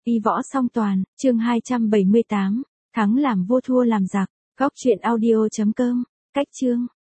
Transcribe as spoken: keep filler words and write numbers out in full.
Y võ song toàn, chương hai trăm bảy mươi tám, thắng làm vua thua làm giặc, góc truyện audio chấm com, cách chương.